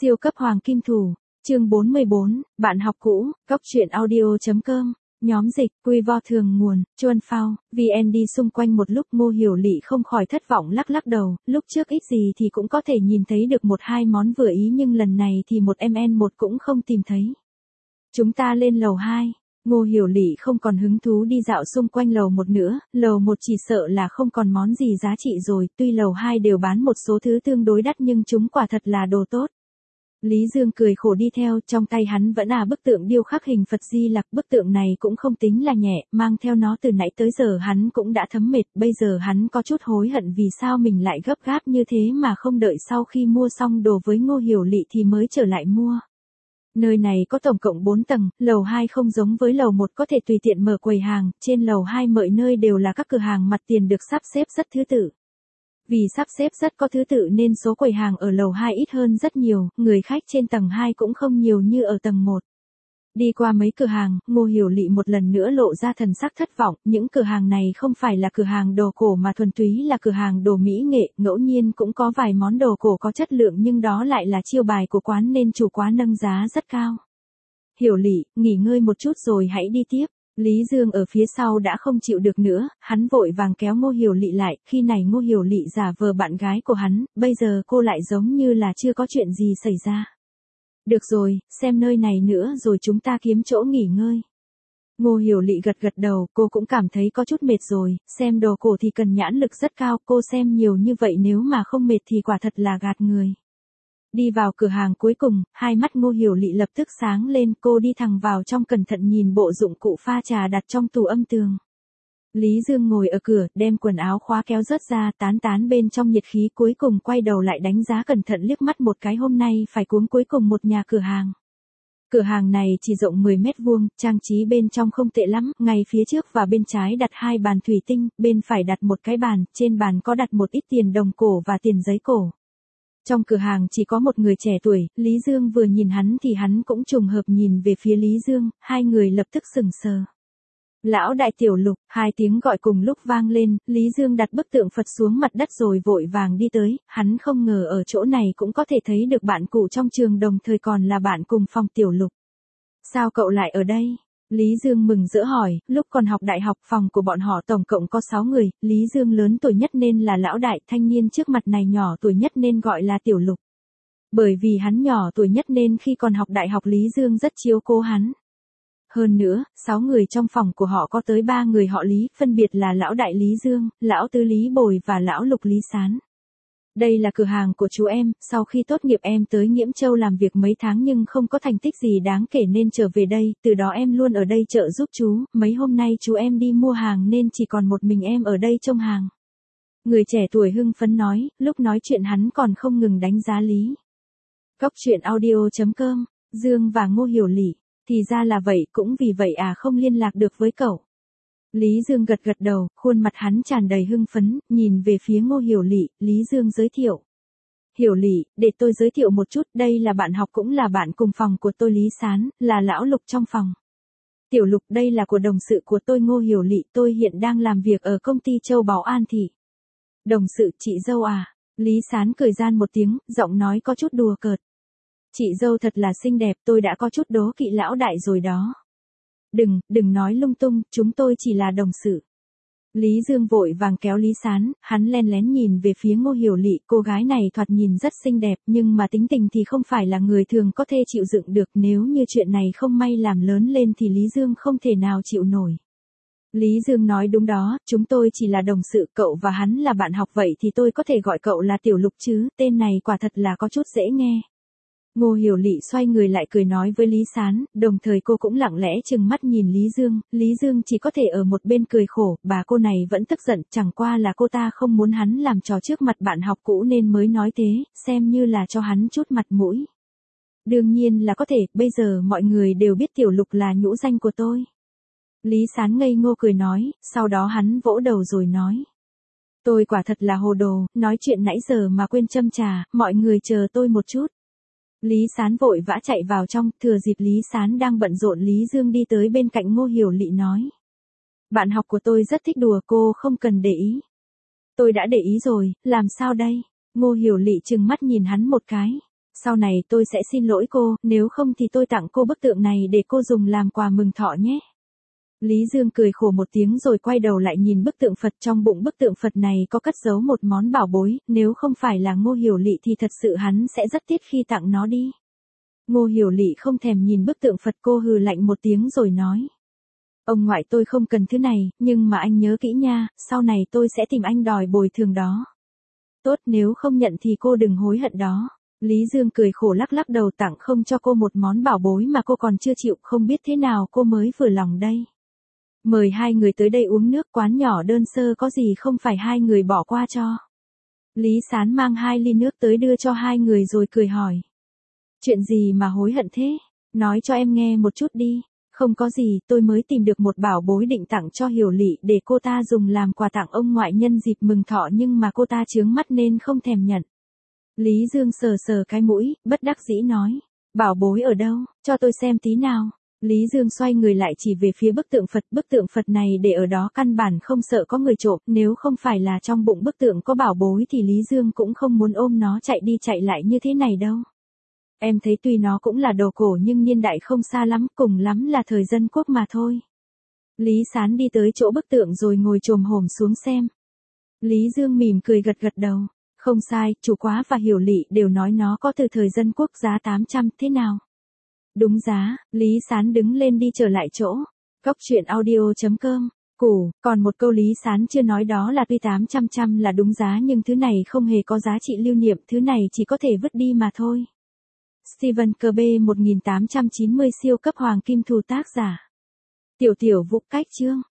Siêu cấp hoàng kim thủ, chương 44, bạn học cũ, Cóc truyện audio.com, nhóm dịch, quy vo thường nguồn, Chuan Phao, VN đi xung quanh một lúc Ngô Hiểu Lị không khỏi thất vọng lắc lắc đầu, lúc trước ít gì thì cũng có thể nhìn thấy được một hai món vừa ý nhưng lần này thì một MN1 cũng không tìm thấy. Chúng ta lên lầu 2. Ngô Hiểu Lị không còn hứng thú đi dạo xung quanh lầu 1 nữa, lầu 1 chỉ sợ là không còn món gì giá trị rồi, tuy lầu 2 đều bán một số thứ tương đối đắt nhưng chúng quả thật là đồ tốt. Lý Dương cười khổ đi theo, trong tay hắn vẫn bức tượng điêu khắc hình Phật Di Lặc, bức tượng này cũng không tính là nhẹ, mang theo nó từ nãy tới giờ hắn cũng đã thấm mệt, bây giờ hắn có chút hối hận vì sao mình lại gấp gáp như thế mà không đợi sau khi mua xong đồ với Ngô Hiểu Lị thì mới trở lại mua. Nơi này có tổng cộng 4 tầng, lầu 2 không giống với lầu 1 có thể tùy tiện mở quầy hàng, trên lầu 2 mọi nơi đều là các cửa hàng mặt tiền được sắp xếp rất thứ tự. Vì sắp xếp rất có thứ tự nên số quầy hàng ở lầu 2 ít hơn rất nhiều, người khách trên tầng 2 cũng không nhiều như ở tầng 1. Đi qua mấy cửa hàng, Ngô Hiểu Lị một lần nữa lộ ra thần sắc thất vọng, những cửa hàng này không phải là cửa hàng đồ cổ mà thuần túy là cửa hàng đồ mỹ nghệ, ngẫu nhiên cũng có vài món đồ cổ có chất lượng nhưng đó lại là chiêu bài của quán nên chủ quán nâng giá rất cao. Hiểu Lị, nghỉ ngơi một chút rồi hãy đi tiếp. Lý Dương ở phía sau đã không chịu được nữa, hắn vội vàng kéo Ngô Hiểu Lị lại, khi này Ngô Hiểu Lị giả vờ bạn gái của hắn, bây giờ cô lại giống như là chưa có chuyện gì xảy ra. Được rồi, xem nơi này nữa rồi chúng ta kiếm chỗ nghỉ ngơi. Ngô Hiểu Lị gật gật đầu, cô cũng cảm thấy có chút mệt rồi, xem đồ cổ thì cần nhãn lực rất cao, cô xem nhiều như vậy nếu mà không mệt thì quả thật là gạt người. Đi vào cửa hàng cuối cùng, hai mắt Ngô Hiểu Lị lập tức sáng lên, cô đi thẳng vào trong cẩn thận nhìn bộ dụng cụ pha trà đặt trong tủ âm tường. Lý Dương ngồi ở cửa, đem quần áo khóa kéo rớt ra, tán bên trong nhiệt khí, cuối cùng quay đầu lại đánh giá cẩn thận liếc mắt một cái, hôm nay phải cuống cuối cùng một nhà cửa hàng. Cửa hàng này chỉ rộng 10 mét vuông, trang trí bên trong không tệ lắm, ngay phía trước và bên trái đặt 2 bàn thủy tinh, bên phải đặt một cái bàn, trên bàn có đặt một ít tiền đồng cổ và tiền giấy cổ. Trong cửa hàng chỉ có một người trẻ tuổi, Lý Dương vừa nhìn hắn thì hắn cũng trùng hợp nhìn về phía Lý Dương, hai người lập tức sững sờ. Lão đại Tiểu Lục, hai tiếng gọi cùng lúc vang lên, Lý Dương đặt bức tượng Phật xuống mặt đất rồi vội vàng đi tới, hắn không ngờ ở chỗ này cũng có thể thấy được bạn cũ trong trường đồng thời còn là bạn cùng phòng Tiểu Lục. Sao cậu lại ở đây? Lý Dương mừng rỡ hỏi, lúc còn học đại học phòng của bọn họ tổng cộng có 6 người, Lý Dương lớn tuổi nhất nên là lão đại, thanh niên trước mặt này nhỏ tuổi nhất nên gọi là Tiểu Lục. Bởi vì hắn nhỏ tuổi nhất nên khi còn học đại học Lý Dương rất chiếu cố hắn. Hơn nữa, 6 người trong phòng của họ có tới 3 người họ Lý, phân biệt là lão đại Lý Dương, lão tứ Lý Bồi và lão lục Lý Sán. Đây là cửa hàng của chú em, sau khi tốt nghiệp em tới Nghiễm Châu làm việc mấy tháng nhưng không có thành tích gì đáng kể nên trở về đây, từ đó em luôn ở đây trợ giúp chú, mấy hôm nay chú em đi mua hàng nên chỉ còn một mình em ở đây trông hàng. Người trẻ tuổi hưng phấn nói, lúc nói chuyện hắn còn không ngừng đánh giá Lý. Cóc truyện audio.com, Dương và Ngô Hiểu Lị, thì ra là vậy, cũng vì vậy không liên lạc được với cậu. Lý Dương gật gật đầu, khuôn mặt hắn tràn đầy hưng phấn, nhìn về phía Ngô Hiểu Lị, Lý Dương giới thiệu. Hiểu Lị, để tôi giới thiệu một chút, đây là bạn học cũng là bạn cùng phòng của tôi Lý Sán, là lão Lục trong phòng. Tiểu Lục, đây là của đồng sự của tôi Ngô Hiểu Lị, tôi hiện đang làm việc ở công ty Châu Báu An Thị. Đồng sự, chị dâu à? Lý Sán cười gian một tiếng, giọng nói có chút đùa cợt. Chị dâu thật là xinh đẹp, tôi đã có chút đố kỵ lão đại rồi đó. Đừng nói lung tung, chúng tôi chỉ là đồng sự. Lý Dương vội vàng kéo Lý Sán, hắn len lén nhìn về phía Ngô Hiểu Lị, cô gái này thoạt nhìn rất xinh đẹp nhưng mà tính tình thì không phải là người thường có thể chịu đựng được, nếu như chuyện này không may làm lớn lên thì Lý Dương không thể nào chịu nổi. Lý Dương nói đúng đó, chúng tôi chỉ là đồng sự, cậu và hắn là bạn học vậy thì tôi có thể gọi cậu là Tiểu Lục chứ, tên này quả thật là có chút dễ nghe. Ngô Hiểu Lị xoay người lại cười nói với Lý Sán, đồng thời cô cũng lặng lẽ trừng mắt nhìn Lý Dương chỉ có thể ở một bên cười khổ, bà cô này vẫn tức giận, chẳng qua là cô ta không muốn hắn làm trò trước mặt bạn học cũ nên mới nói thế, xem như là cho hắn chút mặt mũi. Đương nhiên là có thể, bây giờ mọi người đều biết Tiểu Lục là nhũ danh của tôi. Lý Sán ngây ngô cười nói, sau đó hắn vỗ đầu rồi nói. Tôi quả thật là hồ đồ, nói chuyện nãy giờ mà quên châm trà, mọi người chờ tôi một chút. Lý Sán vội vã chạy vào trong, thừa dịp Lý Sán đang bận rộn Lý Dương đi tới bên cạnh Ngô Hiểu Lị nói. Bạn học của tôi rất thích đùa, cô không cần để ý. Tôi đã để ý rồi, làm sao đây? Ngô Hiểu Lị trừng mắt nhìn hắn một cái. Sau này tôi sẽ xin lỗi cô, nếu không thì tôi tặng cô bức tượng này để cô dùng làm quà mừng thọ nhé. Lý Dương cười khổ một tiếng rồi quay đầu lại nhìn bức tượng Phật, trong bụng bức tượng Phật này có cất giấu một món bảo bối, nếu không phải là Ngô Hiểu Lị thì thật sự hắn sẽ rất tiếc khi tặng nó đi. Ngô Hiểu Lị không thèm nhìn bức tượng Phật, cô hừ lạnh một tiếng rồi nói. Ông ngoại, tôi không cần thứ này, nhưng mà anh nhớ kỹ nha, sau này tôi sẽ tìm anh đòi bồi thường đó. Tốt, nếu không nhận thì cô đừng hối hận đó. Lý Dương cười khổ lắc lắc đầu, tặng không cho cô một món bảo bối mà cô còn chưa chịu, không biết thế nào cô mới vừa lòng đây. Mời hai người tới đây uống nước, quán nhỏ đơn sơ có gì không phải hai người bỏ qua cho. Lý Sán mang 2 ly nước tới đưa cho hai người rồi cười hỏi. Chuyện gì mà hối hận thế? Nói cho em nghe một chút đi. Không có gì, tôi mới tìm được một bảo bối định tặng cho Hiểu Lị để cô ta dùng làm quà tặng ông ngoại nhân dịp mừng thọ, nhưng mà cô ta chướng mắt nên không thèm nhận. Lý Dương sờ sờ cái mũi, bất đắc dĩ nói. Bảo bối ở đâu, cho tôi xem tí nào. Lý Dương xoay người lại chỉ về phía bức tượng Phật này để ở đó căn bản không sợ có người trộm, nếu không phải là trong bụng bức tượng có bảo bối thì Lý Dương cũng không muốn ôm nó chạy đi chạy lại như thế này đâu. Em thấy tuy nó cũng là đồ cổ nhưng niên đại không xa lắm, cùng lắm là thời dân quốc mà thôi. Lý Sán đi tới chỗ bức tượng rồi ngồi chồm hổm xuống xem. Lý Dương mỉm cười gật gật đầu. Không sai, chủ Quá và Hiểu Lị đều nói nó có từ thời dân quốc, giá 800, thế nào? Đúng giá. Lý Sán đứng lên đi trở lại chỗ. Cóc truyện audio.com. Còn một câu Lý Sán chưa nói đó là tuy 800 là đúng giá nhưng thứ này không hề có giá trị lưu niệm, thứ này chỉ có thể vứt đi mà thôi. Stephen Kirby 1890 siêu cấp hoàng kim thù, tác giả Tiểu Vũ, cách chương